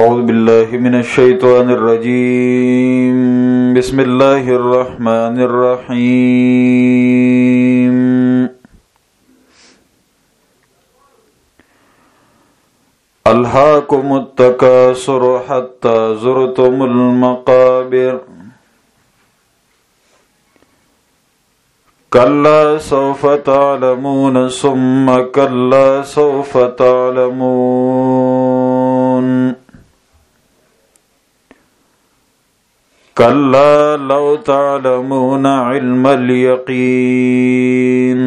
أعوذ بالله من الشيطان الرجيم. بسم الله الرحمن الرحيم. ألهاكم التكاثر حتى زرتم المقابر كلا سوف تعلمون ثم كلا سوف تعلمون كلا لو تعلمون علم اليقين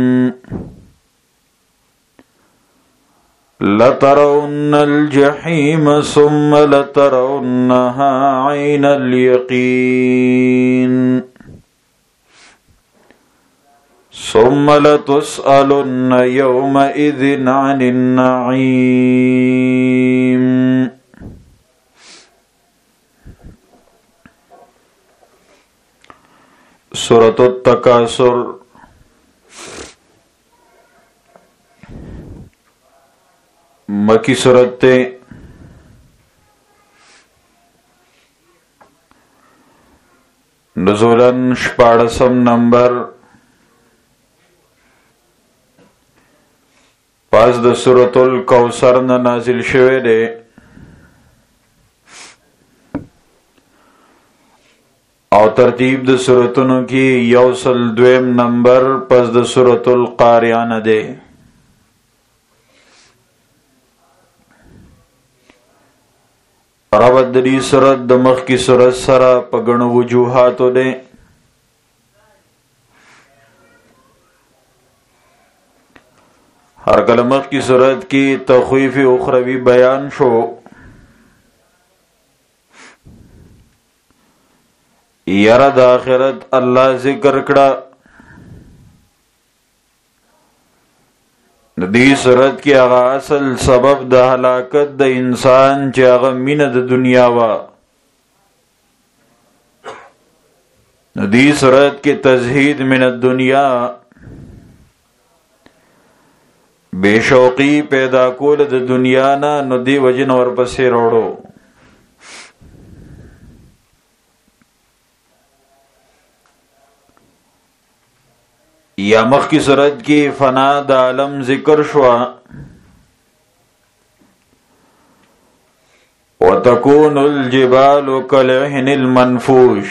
لترون الجحيم ثم لترونها عين اليقين ثم لتسألن يومئذ عن النعيم. سورة التكاثر مکی سورت تے نزولاً 14 نمبر پس د سورۃ الکوثر نه نازل شوه دی او ترتیب د سورتونو کې 102 نمبر پس د سورۃ القاریہ نه دی. ربط د دې سورۃ د مخ کی سورۃ سره په غنو وجوهاتو دی. ہر کلمہ کی صورت کی تخویف اخروی بیان شو. یرا د آخرت اللہ ذکر کڑا. دی صورت کی آغا اصل سبب د ہلاکت د انسان چی آغا مین د دنیا وا. دی صورت کی تزہید من الدنیا بے شوقی پیدا کول د دنیا نا نو دی وجن ور پسې روړو. یا مخ کی صورت کی فنا د عالم ذکر شوا. وتكون الجبال كالعهن المنفوش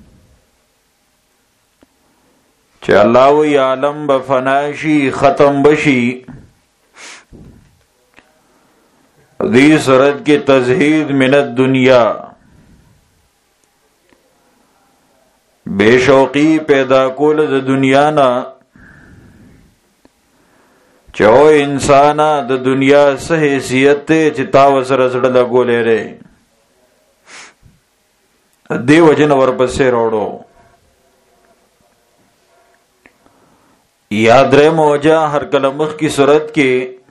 چه اللہ وی عالم بفناشی ختم بشی. دی صورت کی تزہید من الدنیا بے شوقی پیدا کول د دنیا نا چو انسانا د دنیا سه حیثیت تے چتا وسر سڑ لگولے رے دی وجن ورپسے روڑو. یاد رے موجہ ہر کلمخ کی صورت کے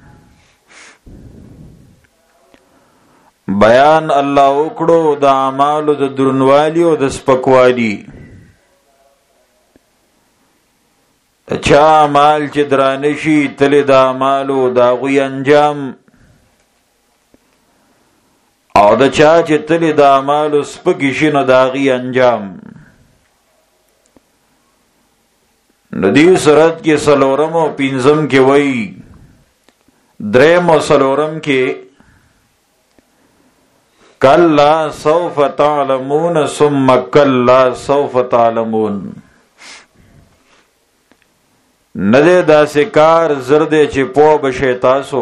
بیان اللہ اکڑو دا اعمالو دا درنوالی و دا سپکوالی. چا اعمال چی درانشی تلی دا اعمالو دا غوی انجام او دا چا چی تلی دا اعمالو سپکشی نو دا غوی انجام. ندی صورت کی سلورم و پینزم کے وئی درم و سلورم کے کلا سوف تعلمون ثم کلا سوف تعلمون. ندے دا سکار زردے چی پو بشے تاسو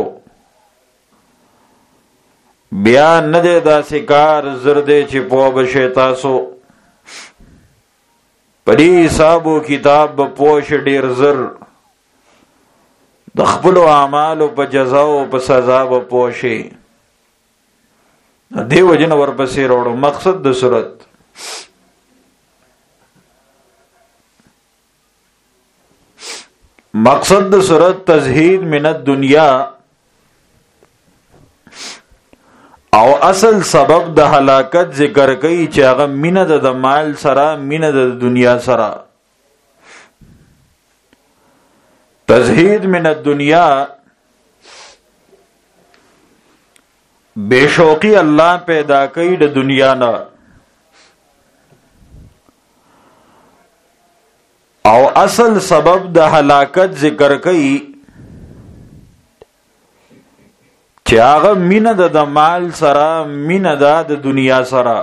بیان ندے دا سکار زردے چی پو بشے تاسو. پدی حسابو کتاب پوش ډیر زر د خپلو اعمالو په جزاو په سزا به پوشي. دی وجن ورپسې وروړو. مقصد د صورت د صورت تزہید من الدنیا او اصل سبب د ہلاکت ذکر کئی چې هغه مینه د مال سره مینه د دنیا سره. تزہید من الدنیا بشوقی الله پیدا کړي د دنیا نه او اصل سبب د هلاکت ذکر کړي چې هغه مینه د مال سره مینه د دنیا سره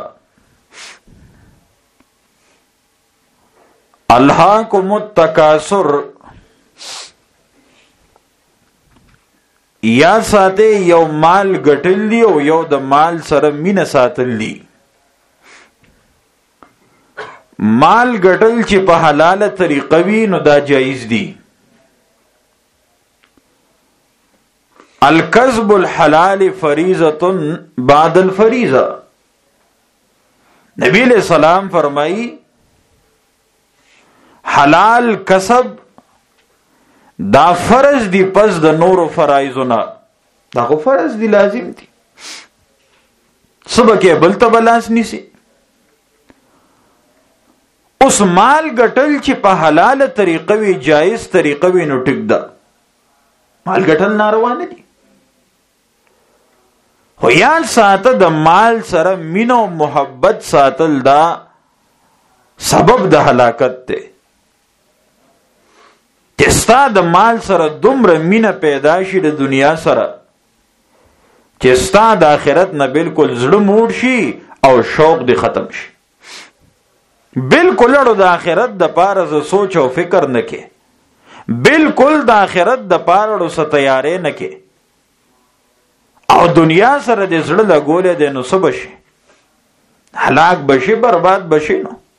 الهاکم التکاثر یا ساته یو مال ګټل دی او یو د مال سره مینه ساتل دی مال ګټل چې په حلاله طریقه وي نو دا جایز دی الکسب الحلال فریضه بعد الفریضه نبی علیہ السلام فرمائی حلال کسب دا فرض دی پس د نورو فرایضونه دا خو فرض دی لازم دی سبکه بل ته بلاس نیسی اوس مال ګټل چې په حلاله طریقه وی جایز طریقه وی نو ټیک ده مال ګټل ناروا نه دي خو یان ساته د مال سره مینه او محبت ساتل دا سبب د هلاکت دی چې ستا د مال سره دومره مینه پیدا شي د دنیا سره چې ستا د آخرت نه بالکل زړه موړ شي او شوق دی ختم شي بالکل اړو د آخرت د پاره ز سوچ او فکر نه کې بالکل د آخرت د پاره اړو ست تیارې نه کې او دنیا سره د زړه لګولې د نو سبش هلاک بشي برباد بشي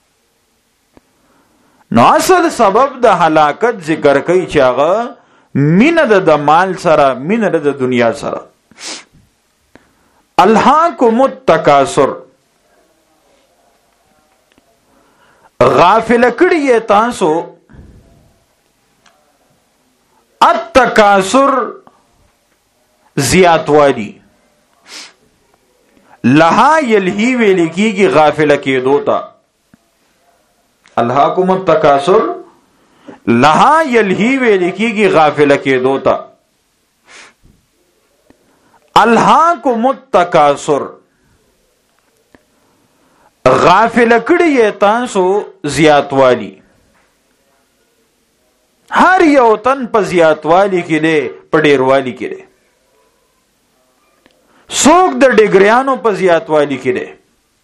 نو اصل سبب د هلاکت ذکر کوي چې هغه مینه د مال سره مینه د دنیا سره الهاکم التکاثر غافل کړي تاسو التکاثر زیاتوالی لها یلهی ویل کیږي غافل کېدو ته الهاکم التکاثر لها یلهی ویل کیږي غافل کېدو ته الهاکم التکاثر غافل کړي تاسو زیاتوالی هر یو تن په زیاتوالی کې دی په ډیروالی کې دی څوک د ډیګریانو په زیاتوالی کې دی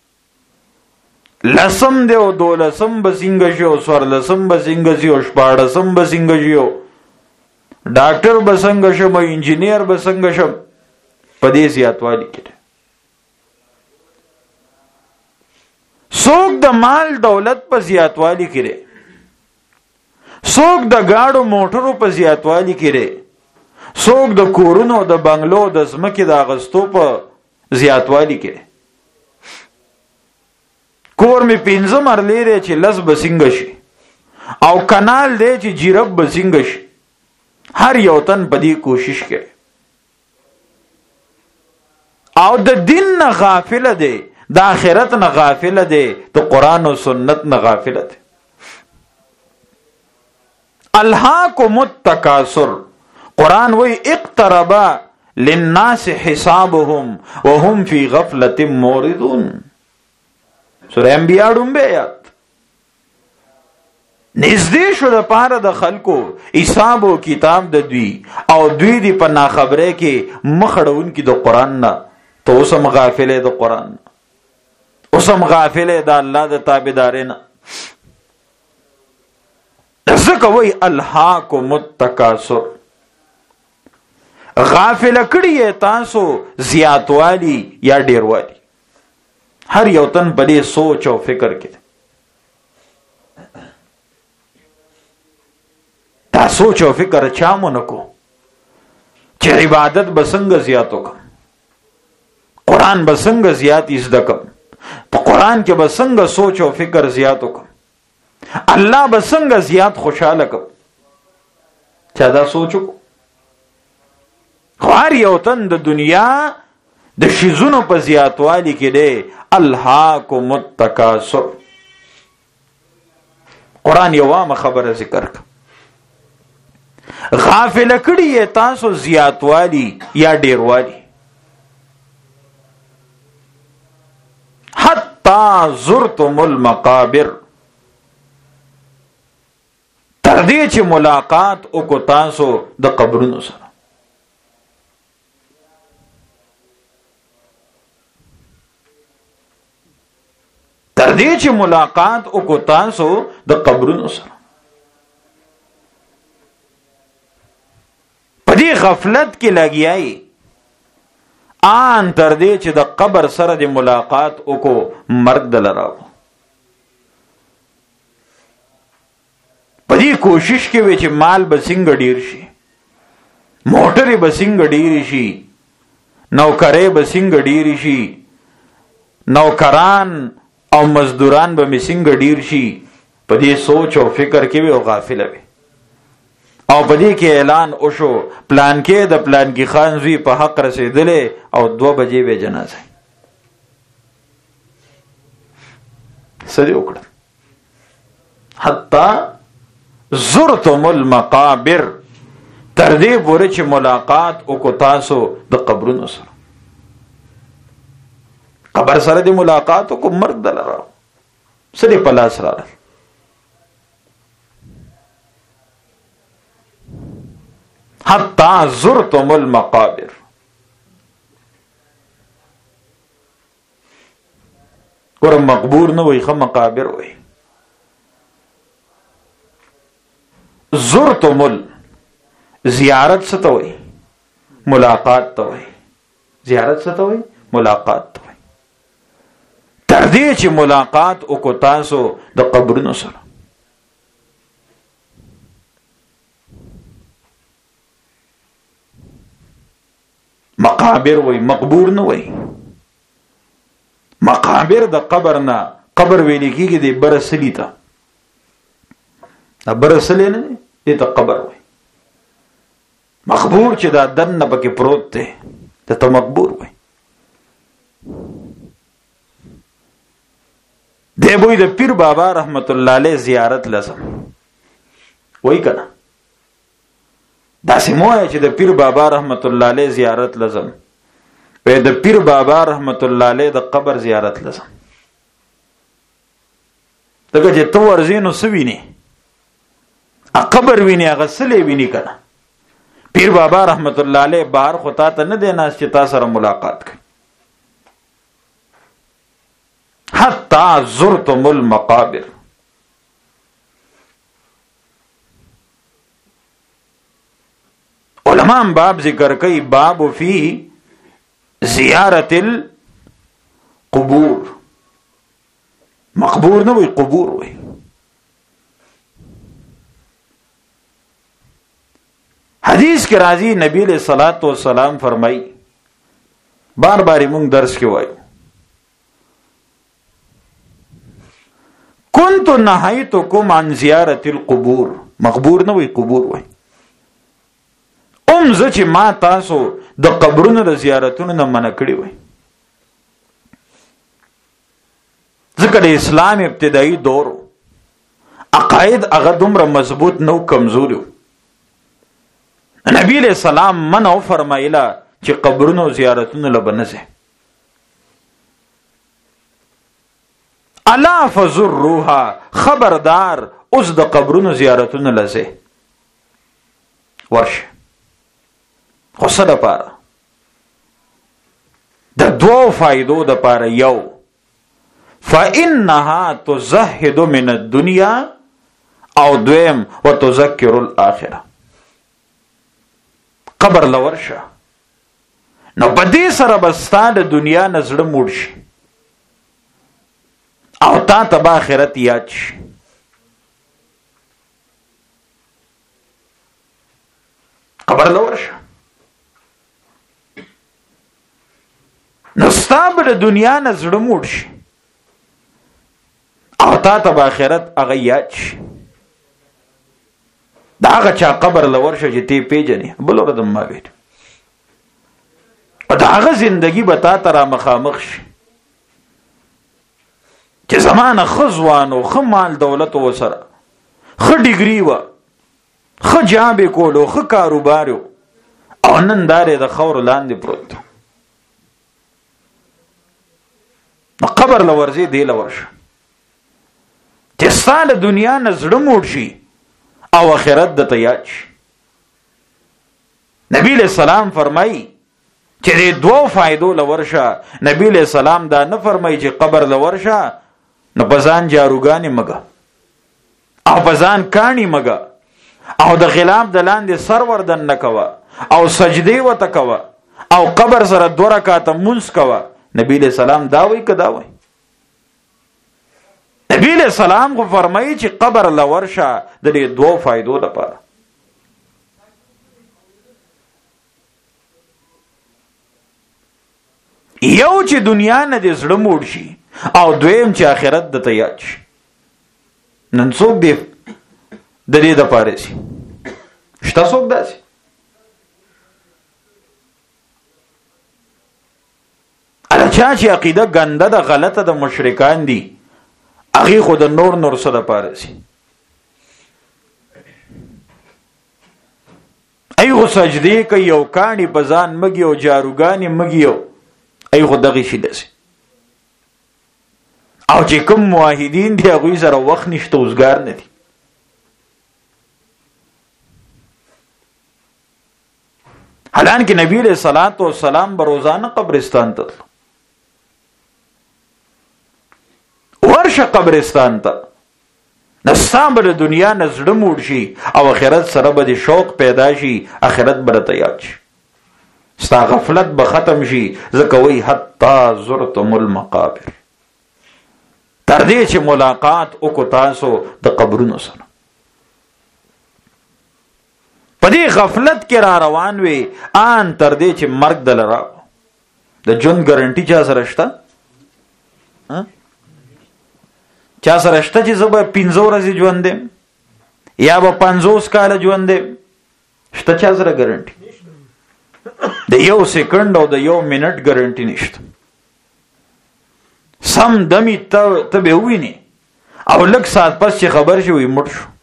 لسم دی او دولسم بسنګ شو سورلسم بسنګ شو شپاړسم بسنګ شو ډاکټر بسنګ شو انجینیر بسنګ شو په دې زیاتوالی کې دی څوک د مال دولت په زیاتوالی کې دی څوک د گاډو موټرو په زیاتوالی کې دی څوک د کورونو د بنگلو د زمکې د اغستو په زیاتوالی کې کور می 15 مرلې دی چې لس بسنګ شي او کانال دی چې جیرب بسنګ شي هر یو تن په دې کوشش کوي او د دین نه غافل دی د آخرت نه غافل دی د قرآن او سنت نه غافل دی الهاکم التکاثر قرآن وی اقترب للناس حسابهم وهم فی غفلة موردون سورہ انبیاء ډومبه آیات نږدې شو د پاره د خلکو حساب او کتاب د دوی او دوی دی په ناخبره کې مخړون کې د قرآن نه تو اوسم غافلې د قرآن اوسم غافلې د الله د تابعدارین ځکه وی الهاکم التکاثر غافل کړي تاسو زیاتوالی یا ډیروالی هر یو تن په دې سوچ او فکر کې دا سوچ او فکر چا مونږ کو چې عبادت بسنګ زیاتو کوم قرآن بسنګ زیات زده کوم په قرآن کې بسنګ سوچ او فکر زیاتو کوم الله بسنګ زیات خوشاله کوم چا دا سوچو هر یو تن د دنیا د شیزونو په زیاتوالی کې دی الهاکم التکاثر قرآن یو عام خبره ذکر کړه غافل کړي تاسو زیاتوالی یا ډیروالی حتی زرتم المقابر، تر دې چې ملاقات وکړو تاسو د قبرونو سره. تر دې چې ملاقات وکړو تاسو د قبرونو سره. په دې غفلت کې لګیایي آن تر دې چې د قبر سره د ملاقات وکړو مرګ دل راو. په دې کوشش کې وي چې مال به څنګه ډیر شي، موټرې به څنګه ډیر شي، نوکرې به څنګه ډیر شي، نوکران او مزدوران به می څنګه ډیر شي. په دې سوچ او فکر کې وي او غافل وي. او په دې کې اعلان وشو پلان کې د پلان کې خان زوی په حق رسیدلې او 2 بجې به جنازه سړي وکړه. حتی زرتم المقابر، تر دې پورې چې ملاقات وکړو تاسو د قبرونو سره. قبر سره د ملاقات وکړو مرګ دل راو، سړي په لاس راغی. حتی زرتم المقابر. ور مقبور نه وای، خو مقابر وای. زرتم زیارت څه ته وای؟ ملاقات ته وای. زیارت څه ته وای؟ ملاقات ته وای. تر دې چې ملاقات وکړو تاسو د قبرونو سره. مقابر وای، مقبور نه وای. مقابر د قبر نه، قبر ویل کېږي د برسلی ته. دا برسلی نه دی، ته قبر وای. مقبور چې دا دنه پکې پروت دی ته مقبور وای. دی بوی د پیر بابا رحمت الله علیه زیارت لازم وای کنه. دا سموه چې د پیر بابا رحمت الله علیه زیارت لازم، په د پیر بابا رحمت الله علیه د قبر زیارت لازم. دغه چې تو ورزینو سوینه ا قبر ویني، هغه سلې ویني کنه. پیر بابا رحمت الله علیه بهر خطا ته نه دینا چې تاسو سره ملاقات کړي. حتی زرتم المقابر. علماء باب ذکر کوي، باب فی زیارت القبور. مقبور نه وي، قبور وي. حدیث کې راځي نبی علیہ الصلوۃ والسلام فرمایي، بار بار موږ درس کې وایو، كنت نهيتكم عن زيارة القبور. مقبور نه وي، قبور وي. چې ما تاسو د قبرونو د زیارتونو نه منع کړی وي. ځکه د اسلام ابتدایي دور عقاید هغه دومره مضبوط نو، کمزوري. نبی علیہ السلام منع فرمایله چې قبرونو زیارتونو له بنځه. الا فزروها، خبردار اوس د قبرونو زیارتونو لځه ورشه. خو څه دپاره؟ د 2 فائدو دپاره. یو، فإنها تزهد من الدنيا، او دویم وتذکر الآخرة. قبر لورشه نو په دې سره به ستا د دنیا نه زړه موړ شي او تا ته به آخرت یاد شي. قبر لورشه نو ستا به د دنیا نه زړه موړ شي او تا ته به آخرت هغه یاد شي. دا هغه چا قبر لورشه چې تی پیژنې، بل ورځ ما ویل او دا هغه زندگی به تا ته را مخامخ شي چې زمانه ښه ځوان و، ښه مال دولت و، سره ښه ډیګري وه، ښه جاب یې کولو، ښه کاروبار و، او نن دار یې د خاورو لاندې پروت. نو قبر لورځي دی لورشه چې ستاله دنیا نه زړه موړ شي او آخرت د تیاج. نبی علیہ السلام فرمایي چې د دوه فائدو لورشه. نبی علیہ السلام دا نه فرمایي چې قبر لورشه نو پزان جاروګانی مګه او پزان کانی مګه او د غلام د لاندې سر وردن نکوه او سجدی وته کوه او قبر سره 2 رکعات منځ کوه. نبی علیہ السلام دا وی کدا وی؟ نبی علیہ السلام کو فرمایي چې قبر لورشه د دې دوه فائدو لپاره. یو چې دنیا نه دې زړه موړ شي او دویم چې آخرت د تیاج شي. نن څوک دی د دې د پاره شي؟ شته څوک داسې؟ چا چې عقیده ګنده ده غلطه ده مشرکان دي هغه خو د نور څه د پاره شي. ایغه سجدي کوي او کانی بزان مګي او جاروګانی مګي ایغه دغه شي دسي. او چې کوم موحدین دي هغه سره وخت نشته اوسګار نه دي. حالانکه نبی علیہ الصلوۃ والسلام بروزانه قبرستان ته ورشه قبرستان ته نستامل دنیا نزړه موړ شي او آخرت سره به شوق پیدا شي آخرت به تیار شي ستا غفلت به ختم شي زکوي حتا زرتم المقابر تر دې چې ملاقات وکړو تاسو د قبرونو سره په دې غفلت کې را روان وي ان تر دې چې مرګ دلرا د جون ګارانټي چا سره شته چا سره شته چې زه به 15 ورځې ژوند دم یا به 50 کال ژوند دم شته چا سره ګارانټي د یو سکند او د یو منټ ګارانټي نشته سم دمی ته به ویني او لږ ساعت پس چې خبر شي وي مړ شو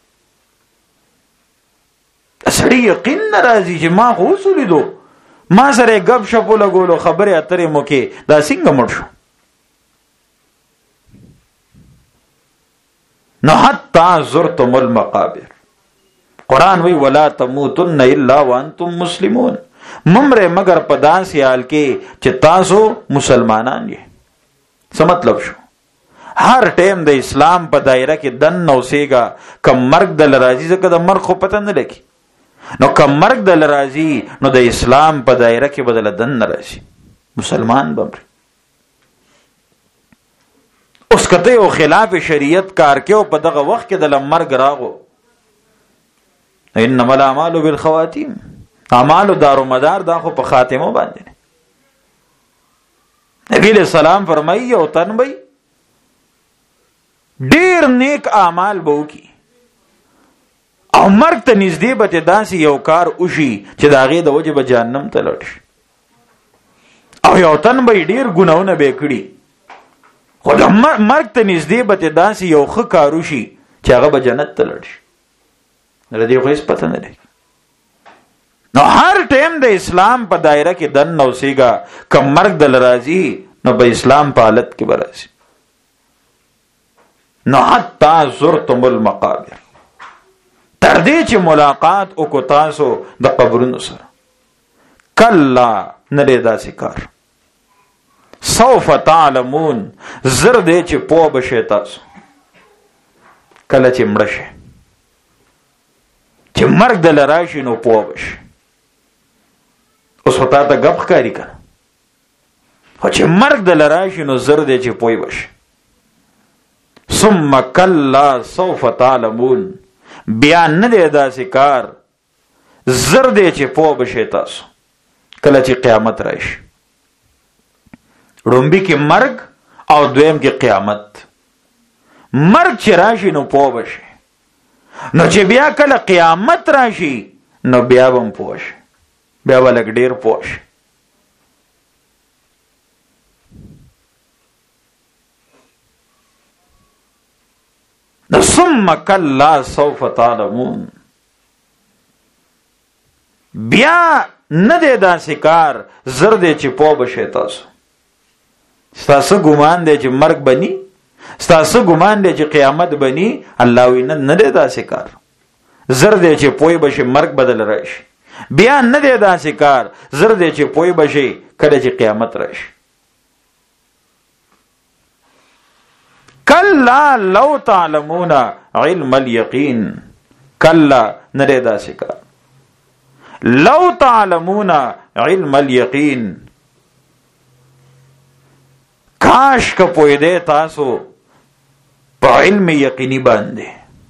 سړی یقین ناراضي چې ما خو وسولیدو ما سره غب شپ لګولو خبره اترې مو کې دا څنګه مړ شو نو حتا زرتم المقابر قرآن وی ولا تموتن الا وانتم مسلمون ممره مگر په داسې حال کې چې تاسو مسلمانان یې. څه مطلب شو؟ هر ټیم د اسلام په دایره کې دن اوسېګا کم مرګ د لراځي ځکه د مرګ خو پته نه لګي نو کم مرګ د لراځي نو د اسلام په دایره کې بدل دن نه راشي مسلمان بمر اوس کته او خلاف شریعت کار کې او په دغه وخت کې د مرګ راغو انما الاعمال بالخواتيم اعمال دارو مدار دا خو په خاتمه باندې. نبی علیہ السلام فرمایي او تن بي ډیر نیک اعمال بو کی او مرګ ته نږدې به داسې یو کار وشي چې د هغې د وجې به جهنم ته لاړ شي او یو تن به ډیر ګناهونه به کړي خو د مرګ ته نږدې به داسې یو ښه کار وشي چې هغه به جنت ته لاړ شي. د دې خو هېڅ پته نه لګي. نو هر ټیم د اسلام په دایره کې دن اوسېګا که مرګ دل راځي نو په اسلام په حالت کې به راځي. نو حتی زرتم المقابر تر دې چې ملاقات وکړو تاسو د قبرونو سره. کلا نه دی داسې کار سوف تعلمون زر دې چې پوه بشئ تاسو کله چې مړه شئ چې مرګ دل راشي نو پوه بشئ. اوس خو تا ته ګپ ښکاري که نه خو چې مرګ دل راشي نو زر دې چې پوه بشئ. ثم کلا سوف تعلمون بیا نه دی داسې کار زر دی چې پوه بشئ تاسو کله چې قیامت راشي. ړومبي کې مرګ او دویم کې قیامت. مرګ چې راشي نو پوه بشئ نو چې بیا کله قیامت راشي نو بیا به هم پوه شئ بیا به لږ ډېر پوه شئ. نو ثم کلا سوف تعلمون بیا نه دی داسې کار زر دی چې پوه بشئ تاسو ستاسو ګمان دی چې مرګ بني، ستاسو ګمان دی چې قیامت بني. الله وینا نه دی داسې کار. زر دی چې پوی بشي مرګ بدل راشي. بیا نه دی داسې کار. زر دی چې پوی بشي کله چې قیامت راشي. کلا لو تعلمون علم الیقین. کلا نه دی داسې کار. لو تعلمون علم الیقین. کاش که پوی دی تاسو په علم یقینی باندې.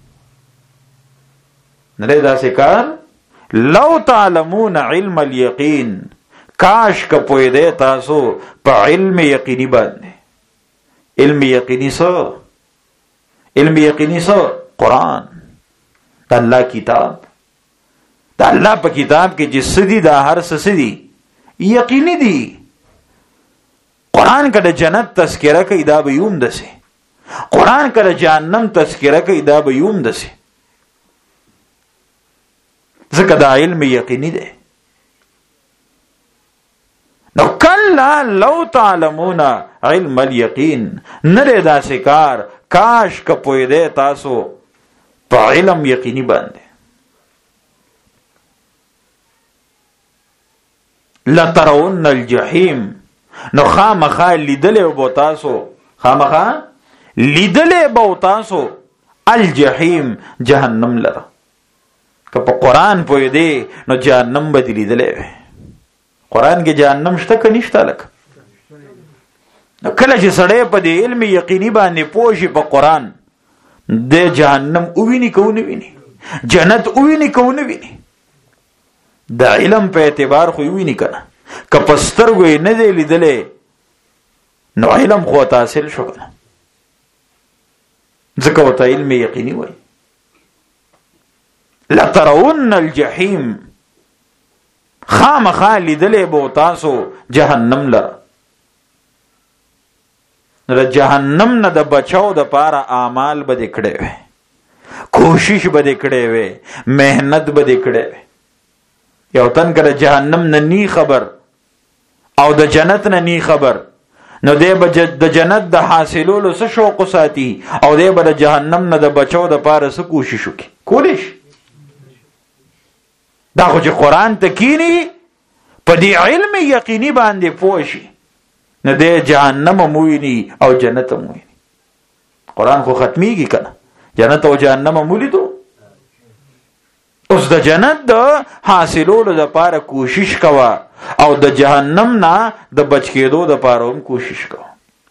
نه دی داسې کار. لو تعلمون علم الیقین. کاش که پوی دی تاسو په علم یقینی باندې. علم یقینی سو، علم یقینی سو قرآن، دا اللہ کتاب. دا اللہ پا کتاب کے جس دی دا ہر سدی یقینی دی. قرآن کا دا جنت تذکرہ کا ادا بیوم دسے، قرآن کا دا جہنم تذکرہ کا ادا بیوم دسے. ذکر دا علم یقینی دے. نو کلا لو تعلمون علم الیقین. نرے دا سکار کاش کپوی دے تاسو پا علم یقینی باندے. لترون الجحیم. نو خامخا لیدلے بو تاسو، خامخا لیدلے بو تاسو الجحیم جہنم لرا. کہ پا قرآن پوی دے نو جہنم با دی لیدلے بے. قرآن کې جهنم شته که نشته لکه؟ نو کله چې سړی په دې علم یقیني باندې پوه شي په قرآن، د جهنم اوویني که ونه ویني، جنت اوویني که ونه ویني. د علم په اعتبار خو ویني که نه، که په سترګو یې نه دی لیدلی نو علم خو ورته حاصل شو که نه، ځکه ورته علم یقیني وایي. لترون الجحیم. خامخا لیدلے بو تاسو جہنم لرا. نو جہنم نه د بچاو د پاره اعمال بده کړي وي، کوشش بده کړي وي، مهنت بده کړي وي. یو تن کړه جہنم نه نی خبر او د جنت نه نی خبر، نو دی به د جنت د حاصلولو څه شوق ساتي او دی به د جهنم نه د بچاو د پاره څه کوشش وکړي. کولیش دا خو چې قرآن تکینی په دې علم یقینی باندې پوه شي نه دی جهنم مویني او جنت مویني. قرآن خو ختمیږي کنه، جنت او جهنم مولیدو. اوس د جنت د حاصلولو د پاره کوشش کوا او د جهنم نه د بچ کېدو د پاره هم کوشش کوا.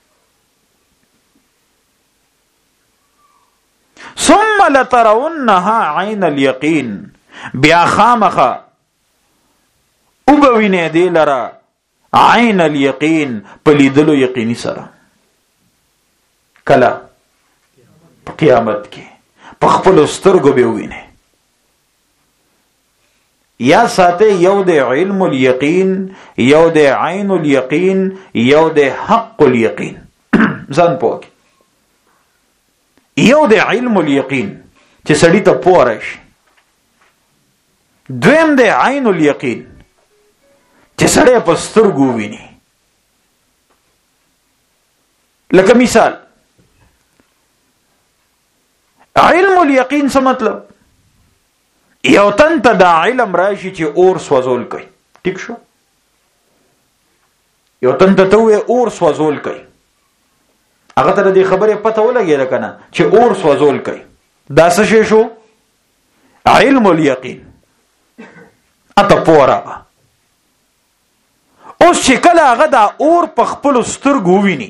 ثم لترونها عین الیقین. بیا خامخا او بوینه دی لرا عین الیقین پلیدلو یقینی سره. کلا قیامت کی پخپلو سترگو بیوینه. یا ساته یو دی علم الیقین، یو دی عین الیقین، یو دی حق الیقین. ځان پوکی یو دی علم الیقین چې سړی ته پوه راشي، دویم دی عین الیقین چې سړی په سترګو ویني. لکه مثال علم الیقین څه مطلب؟ یو تن ته دا علم راشي چې اور سوځول کوي. ٹھیک شو؟ یو تن ته وې اور سوځول کوي، هغه ته د خبرې پته ولګېده که نه چې اور سوځول کوي. دا څه شی شو؟ علم الیقین. اته پورا اوس چې کله هغه دا اور په خپلو سترګو وویني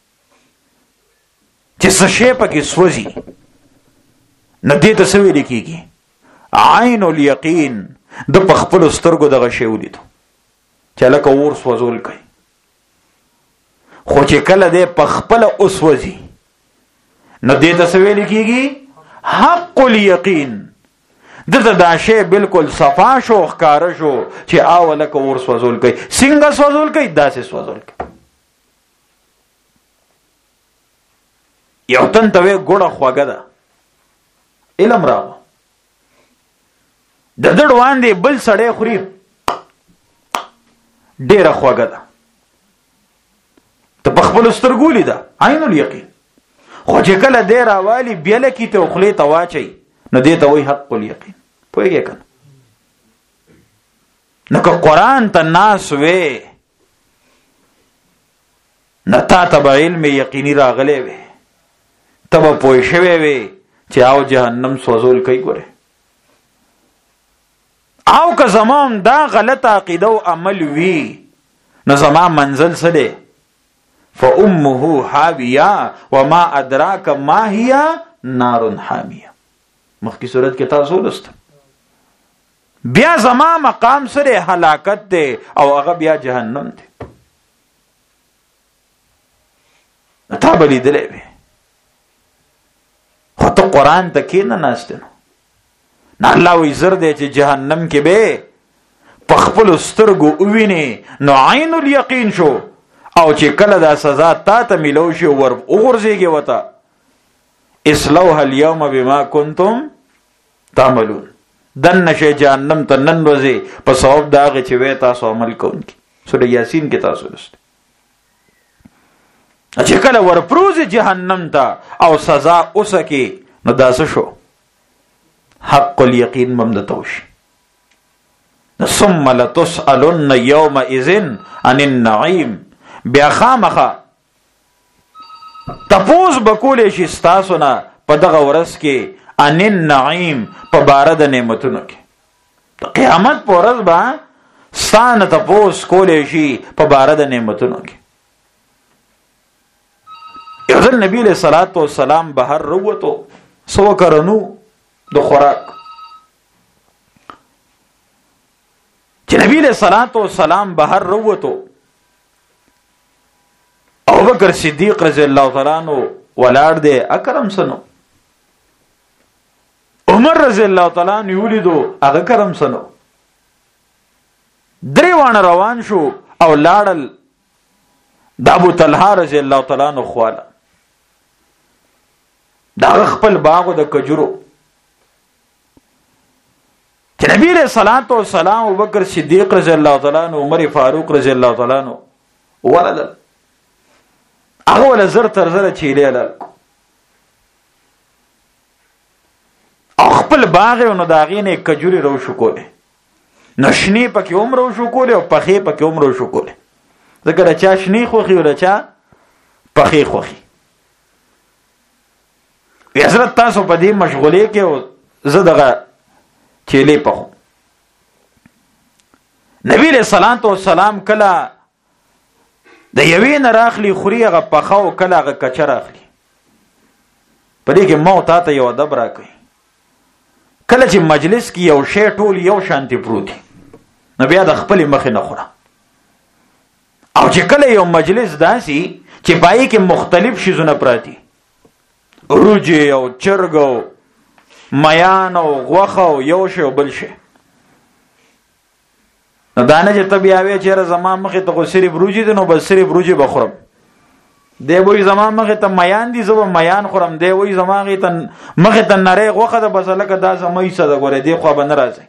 چې څه شی پکې سوځي، نو دې ته څه ویل کېږي؟ عین الیقین. د په خپلو سترګو دغه شی ولیدو چې لکه اور سوځول کوي. خو چې کله دې په خپله وسوځي نو دې ته څه ویل کېږي؟ حق الیقین. دته دا شی بالکل صفا شو، ښکاره شو چې آو لکه اور سوځول کوي. څنګه سوځول کوي؟ داسې سوځول کوي. یو تن ته وې ګوړه خوږه ده، علم راغو، د دړ واندې بل سړی خوري ډېره خوږه ده. ته په خپل سترګو لیدا عین الیقین. خو چې کله دی راوالی بیله کی ته خولې ته واچي نو دې ته وایي حق الیقین. پوهېږې که نه؟ نو که قرآن ته ناس وې نو تا ته به علم یقیني راغلی وې، ته به پوه شوی وې چې او جهنم سوځول کوي. ګورې او که زما دا غلط عقیده او عمل وي نو زما منزل څه دی؟ فامه حاویه وما ادراک ما هي نار حامیه. مخکې صورت کې تاسو ولوسته. بیا زما مقام سره هلاکت دی او هغه بیا جهنم دی. تا به لیدلی وې، خو ته قرآن ته کښېنه ناستې نو الله وایي زر دی چې جهنم کې به په خپلو سترګو ووینې نو عین الیقین شو، او چې کله دا سزا تا ته میلو شي ور وغورځېږې ورته اصلوها اليوم بما کنتم تعملون. دننه شئ جهنم ته نن ورځې په سبب د هغې چې وی تاسو عمل کوونکي. سوره یاسین کې تاسو لوستئ. چې کله ورپروزي جهنم ته او سزا وسکي نو دا څه شو؟ حق الیقین بم درته وشي. ثم لتسألن یومئذ عن النعیم. بیا خامخه تپوس به کولی شي ستاسو نه په دغه ورځ کې عن النعیم په باره د نعمتونو کې. د قیامت په ورځ به ستا نه تپوس کولی شي په باره د نعمتونو کې. یو ځل نبی علیه صلات وسلام بهر رووتو څه وکړنو د خوراک. چې نبی علیه صلات وسلام بهر رووتو ابوبکر صدیق رضی الله تعالی عنہ ولاړ دی اکرم سنو. عمر رضی الله تعالی عنہ ولیدو هغه کرم سنو. درې وانه روان شو او لاړل د ابو طلحه رضی الله تعالی عنہ خواله. دا خپل باغ د کجورو چې نبی علیہ الصلوۃ والسلام ابوبکر صدیق رضی الله تعالی عنہ عمر فاروق رضی الله تعالی عنہ ولدل هغه ول زر تر زر چیلې لال او خپل باغ نو داغې نه کجوري رو شو کوله. نشنی پکې عمر رو شو کوله او پخې پکې عمر رو شو کوله. ځکه چا شنی خوخي ولا چا پخې خوخي. حضرت تاسو په دې مشغولې کې او زه دغه چیلې پخو. نبی علیہ الصلوۃ والسلام کله د یوې نه راخلی خوري هغه پخه او کله هغه کچه راخلی. په دې کې ما تا ته یو ادب راکوي. کله چې مجلس کې یو شی ټول یو شانتي پروت نو بیا د خپل مخې نه خوره. او چې کله یو مجلس داسي چې پای کې مختلف شیزونه پراتی، روجي او چرګ او میان او غوخه او یو شی او بل شی، نو دانه چې ته بیا وې چېرې زما مخې ته خو صرف روجي دي نو بس صرف روجي به خورم. دی وایي زما مخې ته میان دي زه به میان خورم. دی وایي زما مخې ته نری غوښه ده بس هلکه دا زما حصه ده ګوره دې خوا به نه راځئ.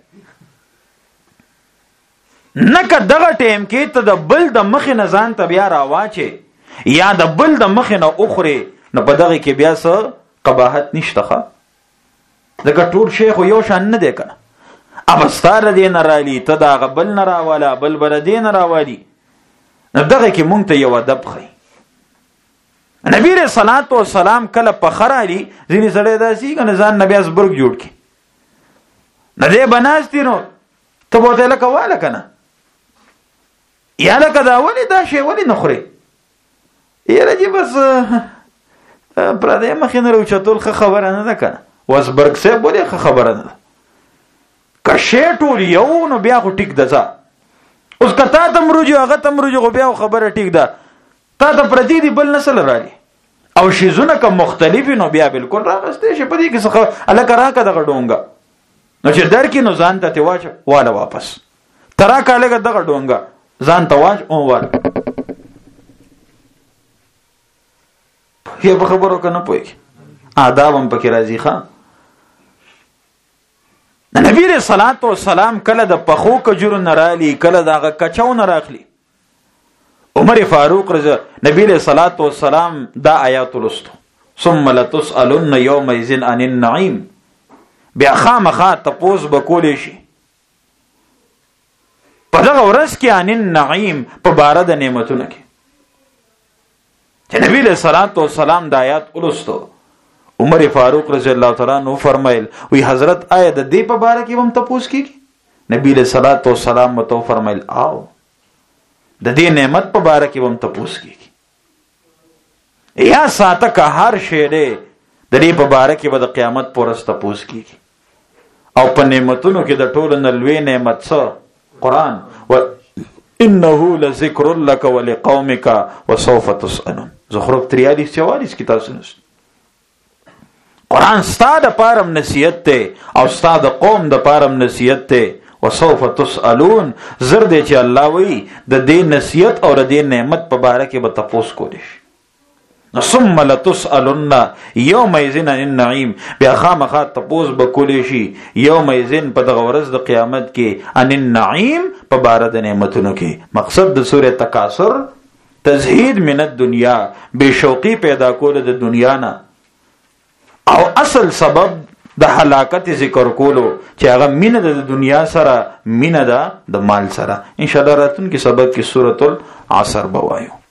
نه که دغه ټیم کې ته د بل د مخې نه ځان ته بیا راواچې یا د بل د مخې نه وخورې نو په دغې کې بیا څه قباحت نشته. ښه ځکه ټول شی خو یو شان نه دی که نه. ابستار دې نه رالي ته د هغه بل نه راواله بل به د دې نه راوالي. نو دغه کې مونږ ته یو ادب ښیي. نبی علیہ الصلوۃ والسلام کله پخه رالي ځینې سړی داسې که نه ځان نه بیا زبرګ جوړ کړي نه دی به ناست نو ته به ورته لکه واله که نه یا لکه دا ولې دا شی ولې نه خورې یاره چې بس پردی مخې نه راوچتول ښه خبره نه ده که نه. وزبرګ صاحب ولې ښه خبره نه ده. که شی ټول یو نو بیا خو ټیک ده. ځه اوس که تا ته مروجي هغه ته مروجي خو بیا خبره ټیک ده. تا ته پردي دي بل نسل رالي او شیزونه که مختلف نو بیا بالکل راغستی شي. په دې کې څه هلکه راکه دغه ډونګه نو چې درکې نو ځان ته تې واچه واله واپس ته راکه هلکه دغه ډونګه ځان ته واچ واله. پوهې په خبرو که نه پوهېږي آداب هم پکې راځي. ښه نبی علیہ الصلوۃ والسلام کله د پخو کجورو نه رالي کله د هغه کچو نه راخلي عمر فاروق رضی نبی علیہ الصلوۃ والسلام دا آیات ولستو ثم لتسألن یومئذ عن النعیم، بیا خامخا تپوس بکولی شي په دغه ورځ کې عن النعیم په باره د نعمتونو کې. چې نبی علیہ الصلوۃ والسلام دا آیات ولستو عمر فاروق رضی الله تعالی عنہ فرمایل وی حضرت آیا د دې په باره کې هم تپوس کیږي؟ نبی علیہ الصلوۃ والسلام متو فرمایل آو د دې نعمت په باره کې هم تپوس کیږي. یا ساته که هر شی دی د دې په باره کې به د قیامت پر ورځ تپوس کیږي. او په نعمتونو کې د ټولو نه لوی نعمت څه؟ قرآن. و انه لذکر لک ولقومک وسوف تسألون. زخرف 43-44 کې تاسو نشته. قرآن ستا د پارم نصیحت ته او ستا د قوم د پارم نصیحت ته. وسوف تسألون زر دې چې الله وی د دې نصیحت او د دې نعمت په باره کې به تپوس کولی شي. ثم لتسألن یومئذ عن النعیم، بیا خامخا تپوس به کولی شي یومئذ په دغه ورځ د قیامت کې عن النعیم په باره د نعمتونو کې. مقصد د سورې تکاثر تزهید من الدنیا، بے شوقی پیدا کول د دنیا نه، او اصل سبب د هلاکت ذکر کولو چې هغه مینه د دنیا سره، مینه د مال سره. ان شاء الله راتلونکي سبق کې سورۃ العصر بوایو.